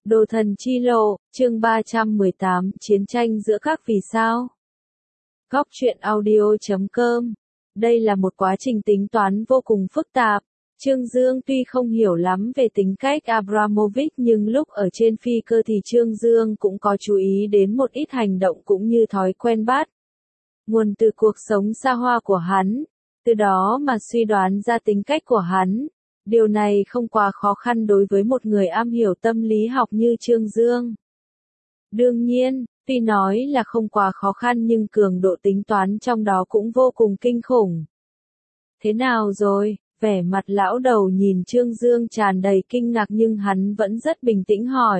Đồ thần chi lộ, chương 318, chiến tranh giữa các vì sao. Góc truyện audio.com. Đây là một quá trình tính toán vô cùng phức tạp. Trương Dương tuy không hiểu lắm về tính cách Abramovich nhưng lúc ở trên phi cơ thì Trương Dương cũng có chú ý đến một ít hành động cũng như thói quen bát. Nguồn từ cuộc sống xa hoa của hắn, từ đó mà suy đoán ra tính cách của hắn. Điều này không quá khó khăn đối với một người am hiểu tâm lý học như Trương Dương. Đương nhiên, tuy nói là không quá khó khăn nhưng cường độ tính toán trong đó cũng vô cùng kinh khủng. Thế nào rồi? Vẻ mặt lão đầu nhìn Trương Dương tràn đầy kinh ngạc nhưng hắn vẫn rất bình tĩnh hỏi.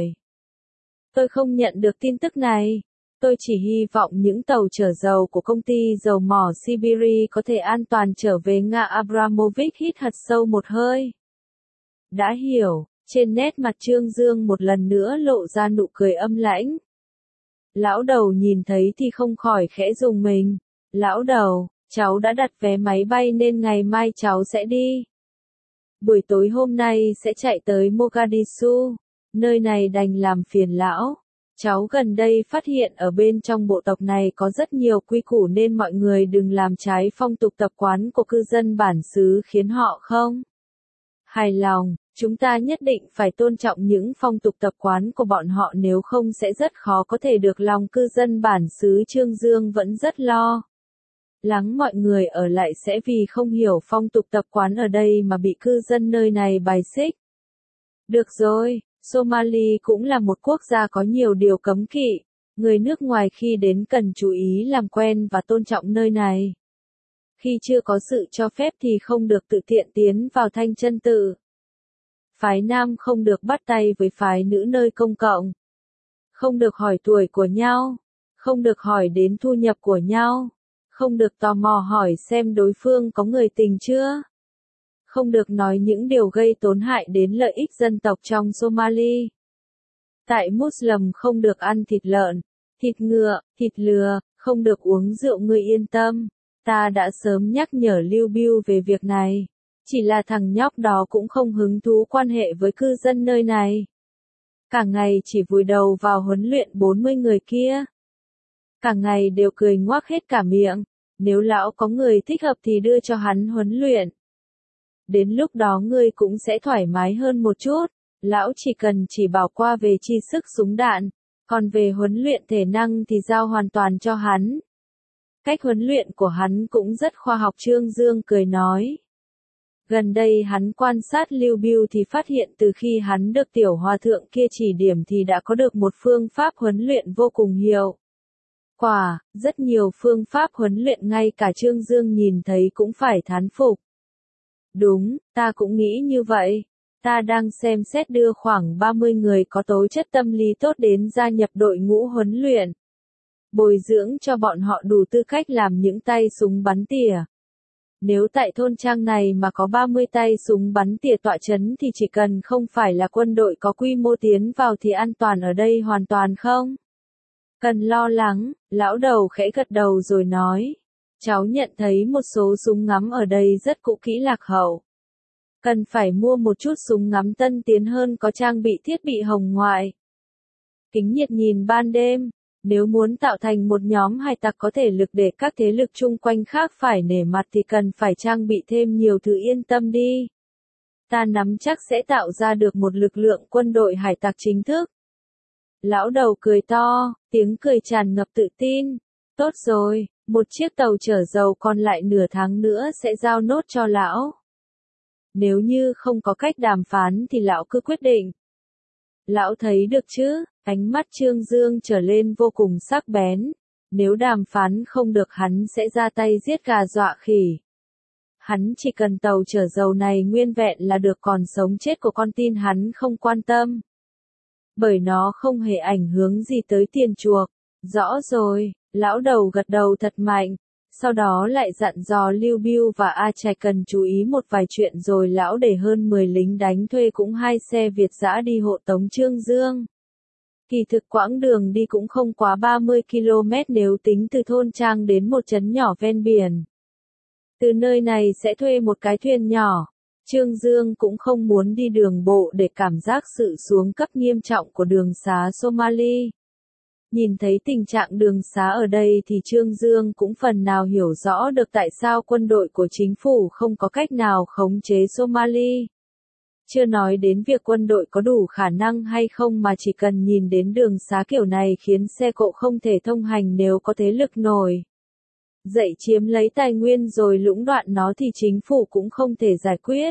Tôi không nhận được tin tức này. Tôi chỉ hy vọng những tàu chở dầu của công ty dầu mỏ Siberia có thể an toàn trở về Nga. Abramovich hít thật sâu một hơi. Đã hiểu, trên nét mặt Trương Dương một lần nữa lộ ra nụ cười âm lãnh. Lão đầu nhìn thấy thì không khỏi khẽ rùng mình. Lão đầu, cháu đã đặt vé máy bay nên ngày mai cháu sẽ đi. Buổi tối hôm nay sẽ chạy tới Mogadishu, nơi này đành làm phiền lão. Cháu gần đây phát hiện ở bên trong bộ tộc này có rất nhiều quy củ nên mọi người đừng làm trái phong tục tập quán của cư dân bản xứ khiến họ không hài lòng. Chúng ta nhất định phải tôn trọng những phong tục tập quán của bọn họ nếu không sẽ rất khó có thể được lòng cư dân bản xứ. Trương Dương vẫn rất lo lắng mọi người ở lại sẽ vì không hiểu phong tục tập quán ở đây mà bị cư dân nơi này bài xích. Được rồi, Somali cũng là một quốc gia có nhiều điều cấm kỵ. Người nước ngoài khi đến cần chú ý làm quen và tôn trọng nơi này. Khi chưa có sự cho phép thì không được tự tiện tiến vào thanh chân tự. Phái nam không được bắt tay với phái nữ nơi công cộng. Không được hỏi tuổi của nhau. Không được hỏi đến thu nhập của nhau. Không được tò mò hỏi xem đối phương có người tình chưa. Không được nói những điều gây tổn hại đến lợi ích dân tộc trong Somali. Tại Muslim không được ăn thịt lợn, thịt ngựa, thịt lừa, không được uống rượu. Ngươi yên tâm, ta đã sớm nhắc nhở Lưu Biêu về việc này. Chỉ là thằng nhóc đó cũng không hứng thú quan hệ với cư dân nơi này. Cả ngày chỉ vùi đầu vào huấn luyện 40 người kia. Cả ngày đều cười ngoác hết cả miệng. Nếu lão có người thích hợp thì đưa cho hắn huấn luyện. Đến lúc đó ngươi cũng sẽ thoải mái hơn một chút. Lão chỉ cần chỉ bảo qua về tri thức súng đạn. Còn về huấn luyện thể năng thì giao hoàn toàn cho hắn. Cách huấn luyện của hắn cũng rất khoa học. Trương Dương cười nói. Gần đây hắn quan sát Lưu Biêu thì phát hiện từ khi hắn được tiểu hòa thượng kia chỉ điểm thì đã có được một phương pháp huấn luyện vô cùng hiệu quả. Rất nhiều phương pháp huấn luyện ngay cả Trương Dương nhìn thấy cũng phải thán phục. Đúng, ta cũng nghĩ như vậy. Ta đang xem xét đưa khoảng 30 người có tố chất tâm lý tốt đến gia nhập đội ngũ huấn luyện. Bồi dưỡng cho bọn họ đủ tư cách làm những tay súng bắn tỉa. Nếu tại thôn trang này mà có 30 tay súng bắn tỉa tọa chấn thì chỉ cần không phải là quân đội có quy mô tiến vào thì an toàn ở đây hoàn toàn không cần lo lắng. Lão đầu khẽ gật đầu rồi nói. Cháu nhận thấy một số súng ngắm ở đây rất cũ kỹ lạc hậu. Cần phải mua một chút súng ngắm tân tiến hơn có trang bị thiết bị hồng ngoại. Kính nhiệt nhìn ban đêm. Nếu muốn tạo thành một nhóm hải tặc có thể lực để các thế lực chung quanh khác phải nể mặt thì cần phải trang bị thêm nhiều thứ. Yên tâm đi. Ta nắm chắc sẽ tạo ra được một lực lượng quân đội hải tặc chính thức. Lão đầu cười to, tiếng cười tràn ngập tự tin. Tốt rồi, một chiếc tàu chở dầu còn lại nửa tháng nữa sẽ giao nốt cho lão. Nếu như không có cách đàm phán thì lão cứ quyết định. Lão thấy được chứ, ánh mắt Trương Dương trở lên vô cùng sắc bén. Nếu đàm phán không được hắn sẽ ra tay giết gà dọa khỉ. Hắn chỉ cần tàu chở dầu này nguyên vẹn là được, còn sống chết của con tin hắn không quan tâm. Bởi nó không hề ảnh hưởng gì tới tiền chuộc. Rõ rồi, lão đầu gật đầu thật mạnh. Sau đó lại dặn dò Lưu Biêu và A Trạch cần chú ý một vài chuyện rồi lão để hơn 10 lính đánh thuê cũng 2 xe Việt dã đi hộ tống Trương Dương. Kỳ thực quãng đường đi cũng không quá 30 km nếu tính từ thôn trang đến một trấn nhỏ ven biển. Từ nơi này sẽ thuê một cái thuyền nhỏ. Trương Dương cũng không muốn đi đường bộ để cảm giác sự xuống cấp nghiêm trọng của đường xá Somali. Nhìn thấy tình trạng đường xá ở đây thì Trương Dương cũng phần nào hiểu rõ được tại sao quân đội của chính phủ không có cách nào khống chế Somali. Chưa nói đến việc quân đội có đủ khả năng hay không mà chỉ cần nhìn đến đường xá kiểu này khiến xe cộ không thể thông hành nếu có thế lực nổi dậy chiếm lấy tài nguyên rồi lũng đoạn nó thì chính phủ cũng không thể giải quyết.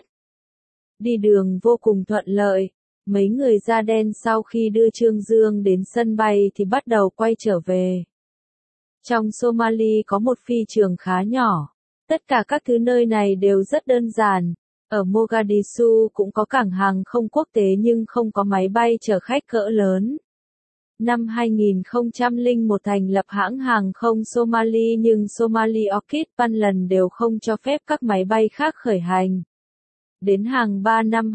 Đi đường vô cùng thuận lợi. Mấy người da đen sau khi đưa Trương Dương đến sân bay thì bắt đầu quay trở về. Trong Somali có một phi trường khá nhỏ. Tất cả các thứ nơi này đều rất đơn giản. Ở Mogadishu cũng có cảng hàng không quốc tế nhưng không có máy bay chở khách cỡ lớn. Năm 2001 thành lập hãng hàng không Somali nhưng Somali Orchid Ban lần đều không cho phép các máy bay khác khởi hành. Đến hàng 3 năm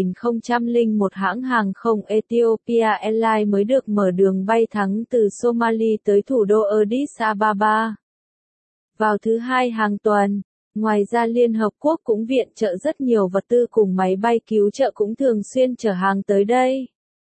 2001 hãng hàng không Ethiopia Airlines mới được mở đường bay thẳng từ Somali tới thủ đô Addis Ababa. Vào thứ Hai hàng tuần, ngoài ra Liên Hợp Quốc cũng viện trợ rất nhiều vật tư cùng máy bay cứu trợ cũng thường xuyên chở hàng tới đây.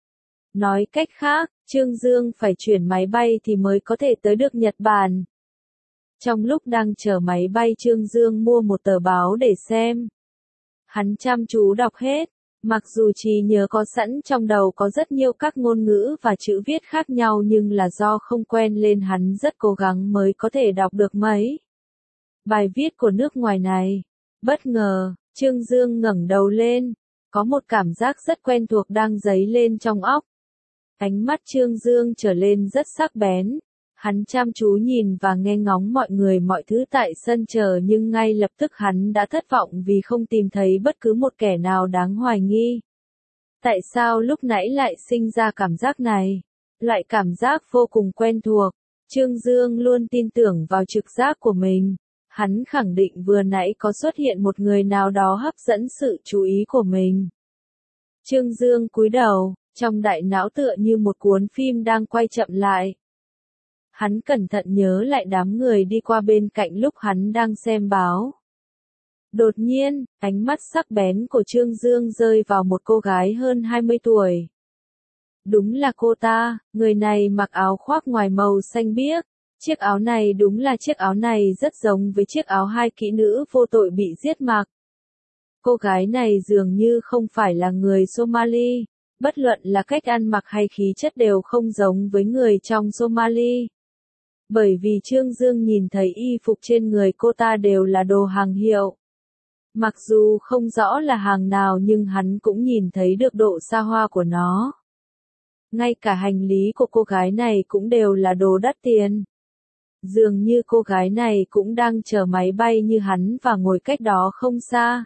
Nói cách khác, Trương Dương phải chuyển máy bay thì mới có thể tới được Nhật Bản. Trong lúc đang chờ máy bay Trương Dương mua một tờ báo để xem. Hắn chăm chú đọc hết, mặc dù trí nhớ có sẵn trong đầu có rất nhiều các ngôn ngữ và chữ viết khác nhau nhưng là do không quen nên hắn rất cố gắng mới có thể đọc được mấy bài viết của nước ngoài này. Bất ngờ, Trương Dương ngẩng đầu lên, có một cảm giác rất quen thuộc đang dấy lên trong óc. Ánh mắt Trương Dương trở lên rất sắc bén. Hắn chăm chú nhìn và nghe ngóng mọi người mọi thứ tại sân chờ nhưng ngay lập tức hắn đã thất vọng vì không tìm thấy bất cứ một kẻ nào đáng hoài nghi. Tại sao lúc nãy lại sinh ra cảm giác này? Loại cảm giác vô cùng quen thuộc. Trương Dương luôn tin tưởng vào trực giác của mình. Hắn khẳng định vừa nãy có xuất hiện một người nào đó hấp dẫn sự chú ý của mình. Trương Dương cúi đầu, trong đại não tựa như một cuốn phim đang quay chậm lại. Hắn cẩn thận nhớ lại đám người đi qua bên cạnh lúc hắn đang xem báo. Đột nhiên, ánh mắt sắc bén của Trương Dương rơi vào một cô gái hơn 20 tuổi. Đúng là cô ta, người này mặc áo khoác ngoài màu xanh biếc. Chiếc áo này đúng là chiếc áo này rất giống với chiếc áo hai kỹ nữ vô tội bị giết mặc. Cô gái này dường như không phải là người Somali, bất luận là cách ăn mặc hay khí chất đều không giống với người trong Somali. Bởi vì Trương Dương nhìn thấy y phục trên người cô ta đều là đồ hàng hiệu. Mặc dù không rõ là hàng nào nhưng hắn cũng nhìn thấy được độ xa hoa của nó. Ngay cả hành lý của cô gái này cũng đều là đồ đắt tiền. Dường như cô gái này cũng đang chờ máy bay như hắn và ngồi cách đó không xa.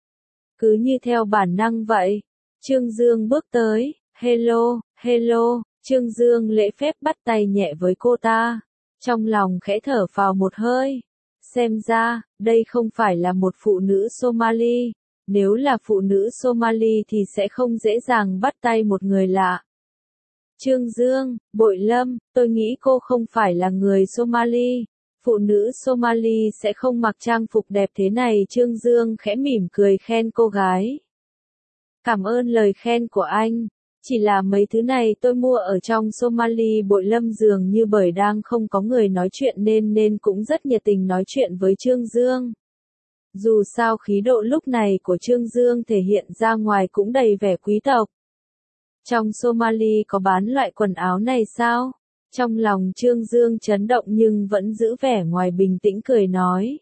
Cứ như theo bản năng vậy, Trương Dương bước tới, hello, hello, Trương Dương lễ phép bắt tay nhẹ với cô ta. Trong lòng khẽ thở phào một hơi. Xem ra, đây không phải là một phụ nữ Somali. Nếu là phụ nữ Somali thì sẽ không dễ dàng bắt tay một người lạ. Trương Dương, Bội Lâm, tôi nghĩ cô không phải là người Somali. Phụ nữ Somali sẽ không mặc trang phục đẹp thế này. Trương Dương khẽ mỉm cười khen cô gái. Cảm ơn lời khen của anh. Chỉ là mấy thứ này tôi mua ở trong Somali. Bội Lâm dường như bởi đang không có người nói chuyện nên cũng rất nhiệt tình nói chuyện với Trương Dương. Dù sao khí độ lúc này của Trương Dương thể hiện ra ngoài cũng đầy vẻ quý tộc. Trong Somali có bán loại quần áo này sao? Trong lòng Trương Dương chấn động nhưng vẫn giữ vẻ ngoài bình tĩnh cười nói.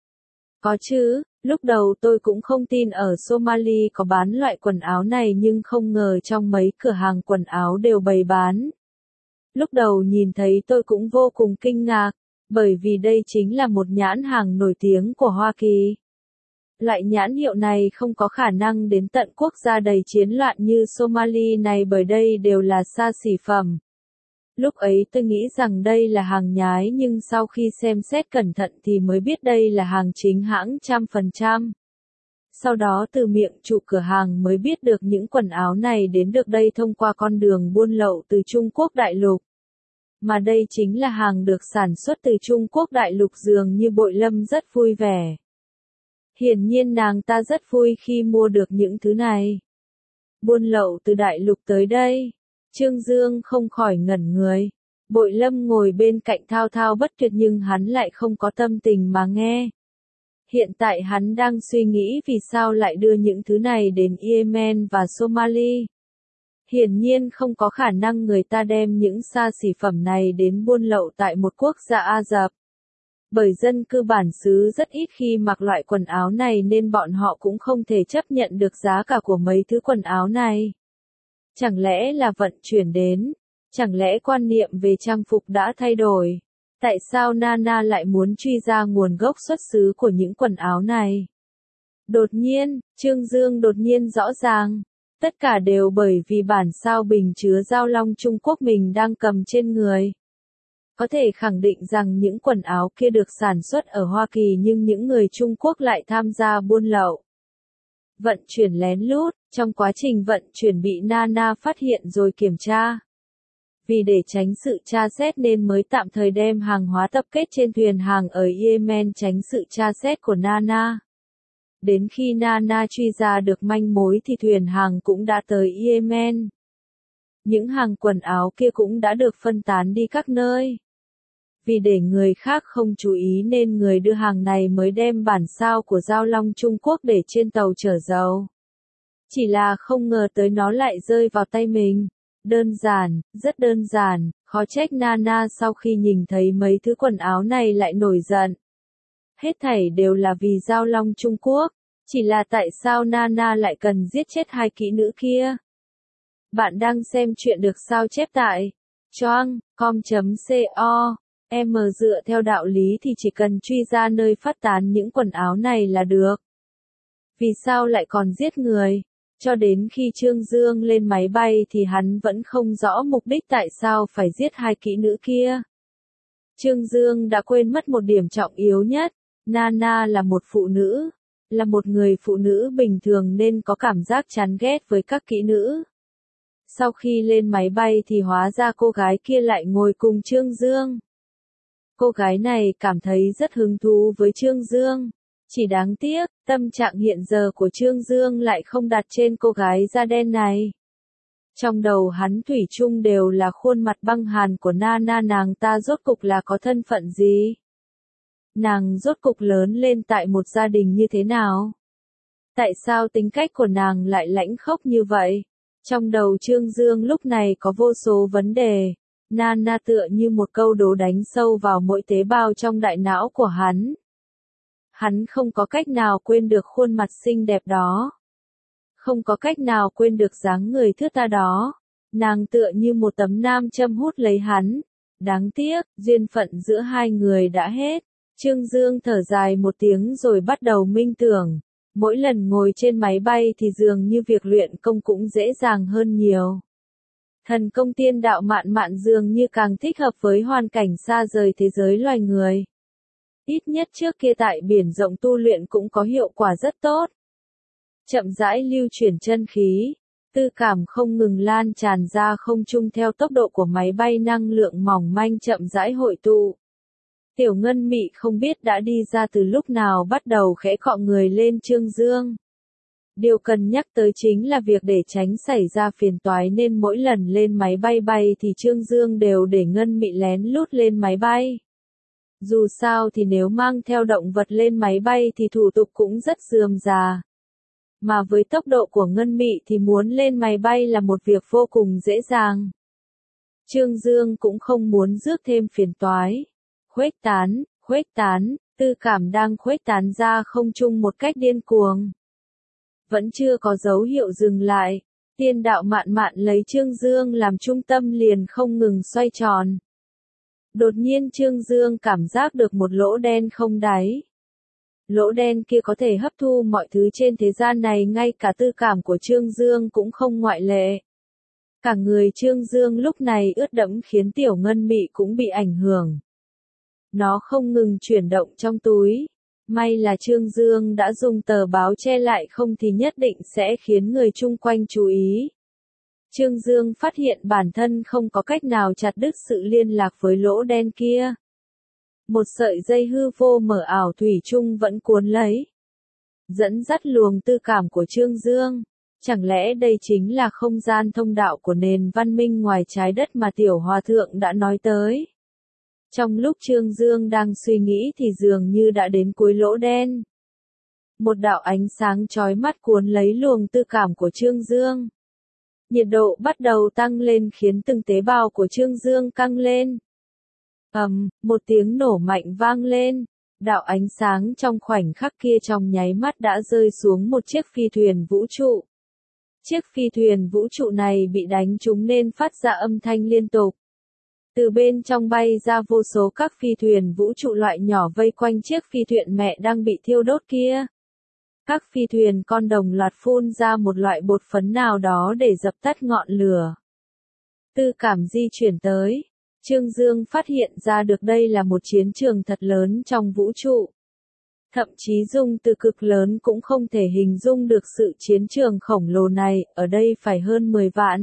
Có chứ, lúc đầu tôi cũng không tin ở Somali có bán loại quần áo này nhưng không ngờ trong mấy cửa hàng quần áo đều bày bán. Lúc đầu nhìn thấy tôi cũng vô cùng kinh ngạc, bởi vì đây chính là một nhãn hàng nổi tiếng của Hoa Kỳ. Loại nhãn hiệu này không có khả năng đến tận quốc gia đầy chiến loạn như Somali này bởi đây đều là xa xỉ phẩm. Lúc ấy tôi nghĩ rằng đây là hàng nhái nhưng sau khi xem xét cẩn thận thì mới biết đây là hàng chính hãng 100%. Sau đó từ miệng chủ cửa hàng mới biết được những quần áo này đến được đây thông qua con đường buôn lậu từ Trung Quốc đại lục. Mà đây chính là hàng được sản xuất từ Trung Quốc đại lục dường như Bội Lâm rất vui vẻ. Hiển nhiên nàng ta rất vui khi mua được những thứ này. Buôn lậu từ đại lục tới đây. Trương Dương không khỏi ngẩn người. Bội Lâm ngồi bên cạnh thao thao bất tuyệt nhưng hắn lại không có tâm tình mà nghe. Hiện tại hắn đang suy nghĩ vì sao lại đưa những thứ này đến Yemen và Somali. Hiển nhiên không có khả năng người ta đem những xa xỉ phẩm này đến buôn lậu tại một quốc gia Ả Rập. Bởi dân cư bản xứ rất ít khi mặc loại quần áo này nên bọn họ cũng không thể chấp nhận được giá cả của mấy thứ quần áo này. Chẳng lẽ là vận chuyển đến? Chẳng lẽ quan niệm về trang phục đã thay đổi? Tại sao Nana lại muốn truy ra nguồn gốc xuất xứ của những quần áo này? Đột nhiên, Trương Dương đột nhiên rõ ràng. Tất cả đều bởi vì bản sao bình chứa Giao Long Trung Quốc mình đang cầm trên người. Có thể khẳng định rằng những quần áo kia được sản xuất ở Hoa Kỳ nhưng những người Trung Quốc lại tham gia buôn lậu. Vận chuyển lén lút, trong quá trình vận chuyển bị Nana phát hiện rồi kiểm tra. Vì để tránh sự tra xét nên mới tạm thời đem hàng hóa tập kết trên thuyền hàng ở Yemen tránh sự tra xét của Nana. Đến khi Nana truy ra được manh mối thì thuyền hàng cũng đã tới Yemen. Những hàng quần áo kia cũng đã được phân tán đi các nơi. Vì để người khác không chú ý nên người đưa hàng này mới đem bản sao của Giao Long Trung Quốc để trên tàu chở dầu. Chỉ là không ngờ tới nó lại rơi vào tay mình. Đơn giản, rất đơn giản, khó trách Nana sau khi nhìn thấy mấy thứ quần áo này lại nổi giận. Hết thảy đều là vì Giao Long Trung Quốc, chỉ là tại sao Nana lại cần giết chết hai kỹ nữ kia? Bạn đang xem chuyện được sao chép tại choang.com.co. Dựa theo đạo lý thì chỉ cần truy ra nơi phát tán những quần áo này là được. Vì sao lại còn giết người? Cho đến khi Trương Dương lên máy bay thì hắn vẫn không rõ mục đích tại sao phải giết hai kỹ nữ kia. Trương Dương đã quên mất một điểm trọng yếu nhất, Nana là một phụ nữ, là một người phụ nữ bình thường nên có cảm giác chán ghét với các kỹ nữ. Sau khi lên máy bay thì hóa ra cô gái kia lại ngồi cùng Trương Dương. Cô gái này cảm thấy rất hứng thú với Trương Dương. Chỉ đáng tiếc, tâm trạng hiện giờ của Trương Dương lại không đặt trên cô gái da đen này. Trong đầu hắn thủy chung đều là khuôn mặt băng hàn của Nana, nàng ta rốt cục là có thân phận gì? Nàng rốt cục lớn lên tại một gia đình như thế nào? Tại sao tính cách của nàng lại lãnh khốc như vậy? Trong đầu Trương Dương lúc này có vô số vấn đề. Nana tựa như một câu đố đánh sâu vào mỗi tế bào trong đại não của hắn. Hắn không có cách nào quên được khuôn mặt xinh đẹp đó. Không có cách nào quên được dáng người thướt tha đó. Nàng tựa như một tấm nam châm hút lấy hắn. Đáng tiếc, duyên phận giữa hai người đã hết. Trương Dương thở dài một tiếng rồi bắt đầu minh tưởng. Mỗi lần ngồi trên máy bay thì dường như việc luyện công cũng dễ dàng hơn nhiều. Thần công tiên đạo mạn mạn dường như càng thích hợp với hoàn cảnh xa rời thế giới loài người. Ít nhất trước kia tại biển rộng tu luyện cũng có hiệu quả rất tốt. Chậm rãi lưu chuyển chân khí, tư cảm không ngừng lan tràn ra không trung theo tốc độ của máy bay năng lượng mỏng manh chậm rãi hội tụ. Tiểu Ngân Mị không biết đã đi ra từ lúc nào bắt đầu khẽ cọ người lên Trương Dương. Điều cần nhắc tới chính là việc để tránh xảy ra phiền toái nên mỗi lần lên máy bay bay thì Trương Dương đều để Ngân Mị lén lút lên máy bay. Dù sao thì nếu mang theo động vật lên máy bay thì thủ tục cũng rất rườm rà. Mà với tốc độ của Ngân Mị thì muốn lên máy bay là một việc vô cùng dễ dàng. Trương Dương cũng không muốn rước thêm phiền toái. Khuếch tán, tư cảm đang khuếch tán ra không trung một cách điên cuồng. Vẫn chưa có dấu hiệu dừng lại, tiên đạo mạn mạn lấy Trương Dương làm trung tâm liền không ngừng xoay tròn. Đột nhiên Trương Dương cảm giác được một lỗ đen không đáy. Lỗ đen kia có thể hấp thu mọi thứ trên thế gian này, ngay cả tư cảm của Trương Dương cũng không ngoại lệ. Cả người Trương Dương lúc này ướt đẫm khiến Tiểu Ngân Mị cũng bị ảnh hưởng. Nó không ngừng chuyển động trong túi. May là Trương Dương đã dùng tờ báo che lại, không thì nhất định sẽ khiến người chung quanh chú ý. Trương Dương phát hiện bản thân không có cách nào chặt đứt sự liên lạc với lỗ đen kia. Một sợi dây hư vô mờ ảo thủy chung vẫn cuốn lấy. dẫn dắt luồng tư cảm của Trương Dương. Chẳng lẽ đây chính là không gian thông đạo của nền văn minh ngoài trái đất mà Tiểu Hòa Thượng đã nói tới? Trong lúc Trương Dương đang suy nghĩ thì dường như đã đến cuối lỗ đen. Một đạo ánh sáng chói mắt cuốn lấy luồng tư cảm của Trương Dương. Nhiệt độ bắt đầu tăng lên khiến từng tế bào của Trương Dương căng lên. Một tiếng nổ mạnh vang lên. Đạo ánh sáng trong khoảnh khắc kia trong nháy mắt đã rơi xuống một chiếc phi thuyền vũ trụ. Chiếc phi thuyền vũ trụ này bị đánh trúng nên phát ra âm thanh liên tục. Từ bên trong bay ra vô số các phi thuyền vũ trụ loại nhỏ vây quanh chiếc phi thuyền mẹ đang bị thiêu đốt kia. Các phi thuyền con đồng loạt phun ra một loại bột phấn nào đó để dập tắt ngọn lửa. Tư cảm di chuyển tới. Trương Dương phát hiện ra được đây là một chiến trường thật lớn trong vũ trụ. Thậm chí dùng từ cực lớn cũng không thể hình dung được sự chiến trường khổng lồ này, ở đây phải hơn 10 vạn.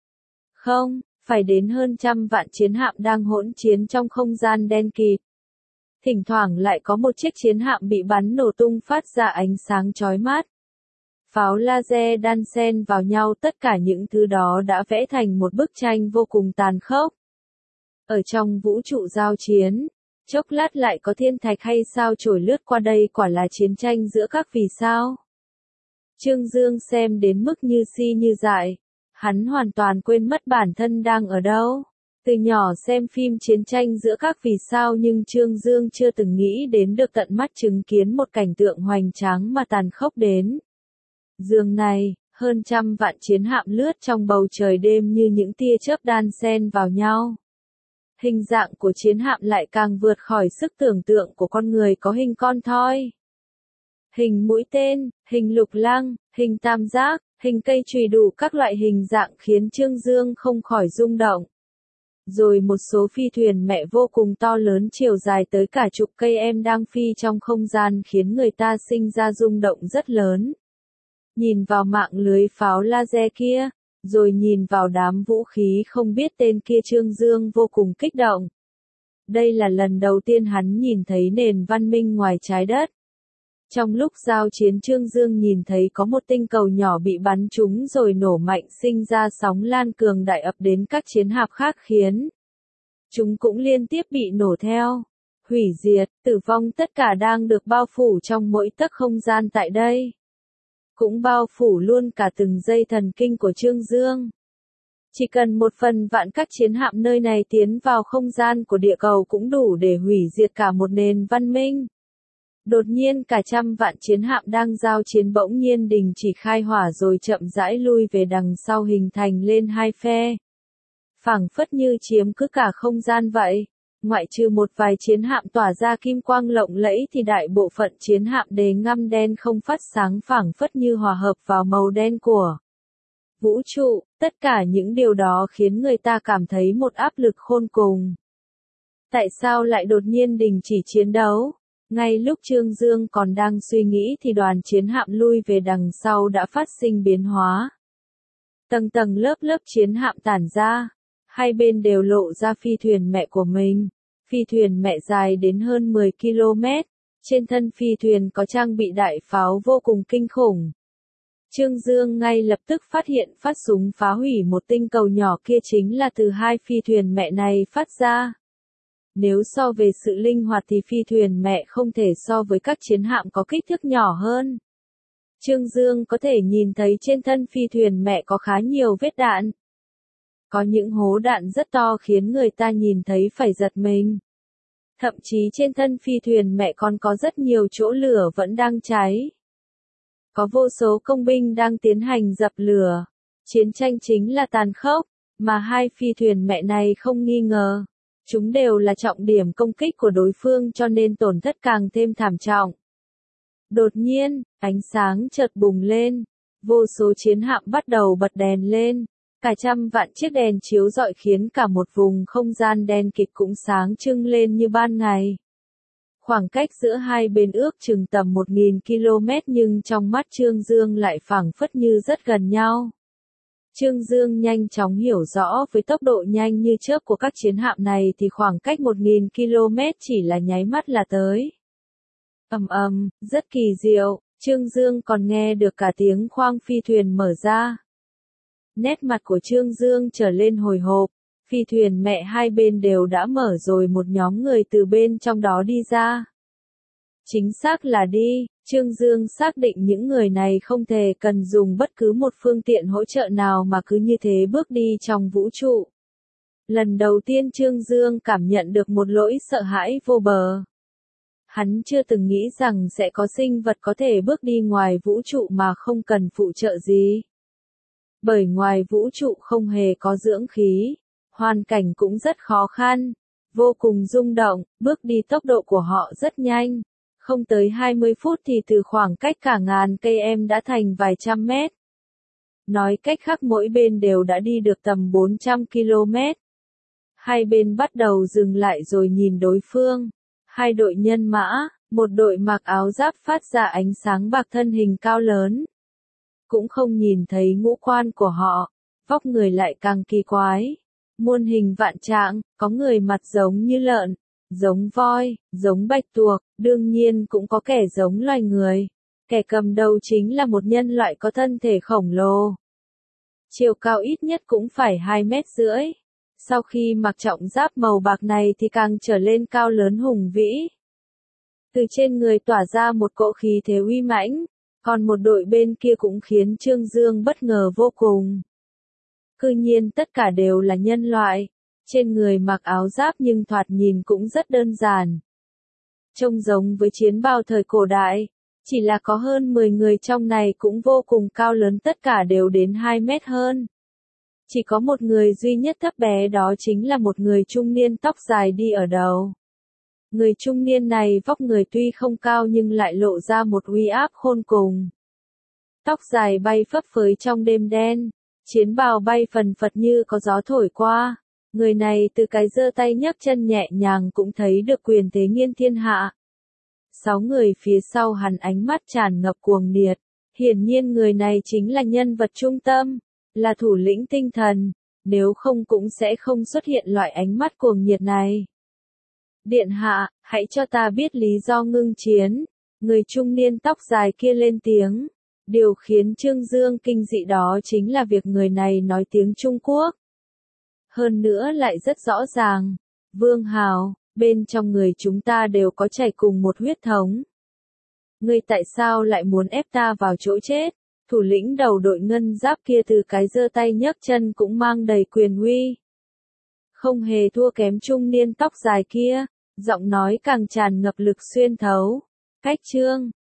Không, phải đến hơn 100 vạn chiến hạm đang hỗn chiến trong không gian đen kịt. Thỉnh thoảng lại có một chiếc chiến hạm bị bắn nổ tung phát ra ánh sáng chói mắt. Pháo laser đan xen vào nhau, tất cả những thứ đó đã vẽ thành một bức tranh vô cùng tàn khốc. Ở trong vũ trụ giao chiến, chốc lát lại có thiên thạch hay sao chổi lướt qua, đây quả là chiến tranh giữa các vì sao. Trương Dương xem đến mức như si như dại, hắn hoàn toàn quên mất bản thân đang ở đâu. Từ nhỏ xem phim chiến tranh giữa các vì sao nhưng Trương Dương chưa từng nghĩ đến được tận mắt chứng kiến một cảnh tượng hoành tráng mà tàn khốc đến giường này. Hơn 100 vạn chiến hạm lướt trong bầu trời đêm như những tia chớp đan xen vào nhau. Hình dạng của chiến hạm lại càng vượt khỏi sức tưởng tượng của con người, có hình con thoi, hình mũi tên, hình lục lăng, hình tam giác, hình cây chùy, đủ các loại hình dạng khiến Trương Dương không khỏi rung động. Rồi một số phi thuyền mẹ vô cùng to lớn chiều dài tới cả chục cây em đang phi trong không gian khiến người ta sinh ra rung động rất lớn. Nhìn vào mạng lưới pháo laser kia, rồi nhìn vào đám vũ khí không biết tên kia, Trương Dương vô cùng kích động. Đây là lần đầu tiên hắn nhìn thấy nền văn minh ngoài trái đất. Trong lúc giao chiến, Trương Dương nhìn thấy có một tinh cầu nhỏ bị bắn trúng rồi nổ mạnh, sinh ra sóng lan cường đại ập đến các chiến hạm khác khiến chúng cũng liên tiếp bị nổ theo. Hủy diệt, tử vong tất cả đang được bao phủ trong mỗi tấc không gian tại đây. Cũng bao phủ luôn cả từng dây thần kinh của Trương Dương. Chỉ cần 1/1000 các chiến hạm nơi này tiến vào không gian của địa cầu cũng đủ để hủy diệt cả một nền văn minh. Đột nhiên cả 100 vạn chiến hạm đang giao chiến bỗng nhiên đình chỉ khai hỏa rồi chậm rãi lui về đằng sau, hình thành lên hai phe. Phảng phất như chiếm cứ cả không gian vậy. Ngoại trừ một vài chiến hạm tỏa ra kim quang lộng lẫy thì đại bộ phận chiến hạm đề ngăm đen không phát sáng, phảng phất như hòa hợp vào màu đen của vũ trụ. Tất cả những điều đó khiến người ta cảm thấy một áp lực khôn cùng. Tại sao lại đột nhiên đình chỉ chiến đấu? Ngay lúc Trương Dương còn đang suy nghĩ thì đoàn chiến hạm lui về đằng sau đã phát sinh biến hóa. Tầng tầng lớp lớp chiến hạm tản ra. Hai bên đều lộ ra phi thuyền mẹ của mình. Phi thuyền mẹ dài đến hơn 10 km. Trên thân phi thuyền có trang bị đại pháo vô cùng kinh khủng. Trương Dương ngay lập tức phát hiện phát súng phá hủy một tinh cầu nhỏ kia chính là từ hai phi thuyền mẹ này phát ra. Nếu so về sự linh hoạt thì phi thuyền mẹ không thể so với các chiến hạm có kích thước nhỏ hơn. Trương Dương có thể nhìn thấy trên thân phi thuyền mẹ có khá nhiều vết đạn. Có những hố đạn rất to khiến người ta nhìn thấy phải giật mình. Thậm chí trên thân phi thuyền mẹ còn có rất nhiều chỗ lửa vẫn đang cháy. Có vô số công binh đang tiến hành dập lửa. Chiến tranh chính là tàn khốc, mà hai phi thuyền mẹ này không nghi ngờ. Chúng đều là trọng điểm công kích của đối phương cho nên tổn thất càng thêm thảm trọng. Đột nhiên, ánh sáng chợt bùng lên. Vô số chiến hạm bắt đầu bật đèn lên. Cả 100 vạn chiếc đèn chiếu rọi khiến cả một vùng không gian đen kịt cũng sáng trưng lên như ban ngày. Khoảng cách giữa hai bên ước chừng tầm 1000 km nhưng trong mắt Trương Dương lại phảng phất như rất gần nhau. Trương Dương nhanh chóng hiểu rõ với tốc độ nhanh như chớp của các chiến hạm này thì khoảng cách 1000 km chỉ là nháy mắt là tới. Rất kỳ diệu, Trương Dương còn nghe được cả tiếng khoang phi thuyền mở ra. Nét mặt của Trương Dương trở lên hồi hộp, phi thuyền mẹ hai bên đều đã mở rồi, một nhóm người từ bên trong đó đi ra. Chính xác là đi, Trương Dương xác định những người này không thể cần dùng bất cứ một phương tiện hỗ trợ nào mà cứ như thế bước đi trong vũ trụ. Lần đầu tiên Trương Dương cảm nhận được một nỗi sợ hãi vô bờ. Hắn chưa từng nghĩ rằng sẽ có sinh vật có thể bước đi ngoài vũ trụ mà không cần phụ trợ gì. Bởi ngoài vũ trụ không hề có dưỡng khí, hoàn cảnh cũng rất khó khăn, vô cùng rung động, bước đi tốc độ của họ rất nhanh. Không tới 20 phút thì từ khoảng cách cả ngàn cây em đã thành vài trăm mét. Nói cách khác mỗi bên đều đã đi được tầm 400 km. Hai bên bắt đầu dừng lại rồi nhìn đối phương. Hai đội nhân mã, một đội mặc áo giáp phát ra ánh sáng bạc, thân hình cao lớn. Cũng không nhìn thấy ngũ quan của họ, vóc người lại càng kỳ quái. Muôn hình vạn trạng, có người mặt giống như lợn, giống voi, giống bạch tuộc, đương nhiên cũng có kẻ giống loài người. Kẻ cầm đầu chính là một nhân loại có thân thể khổng lồ. Chiều cao ít nhất cũng phải 2,5 mét. Sau khi mặc trọng giáp màu bạc này thì càng trở lên cao lớn hùng vĩ. Từ trên người tỏa ra một cỗ khí thế uy mãnh, còn một đội bên kia cũng khiến Trương Dương bất ngờ vô cùng. Cư nhiên tất cả đều là nhân loại, trên người mặc áo giáp nhưng thoạt nhìn cũng rất đơn giản. Trông giống với chiến bào thời cổ đại, chỉ là có hơn 10 người trong này cũng vô cùng cao lớn, tất cả đều đến 2 mét hơn. Chỉ có một người duy nhất thấp bé, đó chính là một người trung niên tóc dài đi ở đầu. Người trung niên này vóc người tuy không cao nhưng lại lộ ra một uy áp khôn cùng. Tóc dài bay phấp phới trong đêm đen, chiến bào bay phần phật như có gió thổi qua. Người này từ cái giơ tay nhấc chân nhẹ nhàng cũng thấy được quyền thế nghiêng thiên hạ. 6 người phía sau hắn ánh mắt tràn ngập cuồng nhiệt. Hiển nhiên người này chính là nhân vật trung tâm, là thủ lĩnh tinh thần, nếu không cũng sẽ không xuất hiện loại ánh mắt cuồng nhiệt này. Điện hạ, hãy cho ta biết lý do ngưng chiến. Người trung niên tóc dài kia lên tiếng. Điều khiến Trương Dương kinh dị đó chính là việc người này nói tiếng Trung Quốc. Hơn nữa lại rất rõ ràng. Vương Hào, bên trong người chúng ta đều có chảy cùng một huyết thống. Ngươi tại sao lại muốn ép ta vào chỗ chết? Thủ lĩnh đầu đội ngân giáp kia từ cái giơ tay nhấc chân cũng mang đầy quyền uy. Không hề thua kém trung niên tóc dài kia, giọng nói càng tràn ngập lực xuyên thấu. Cách Trương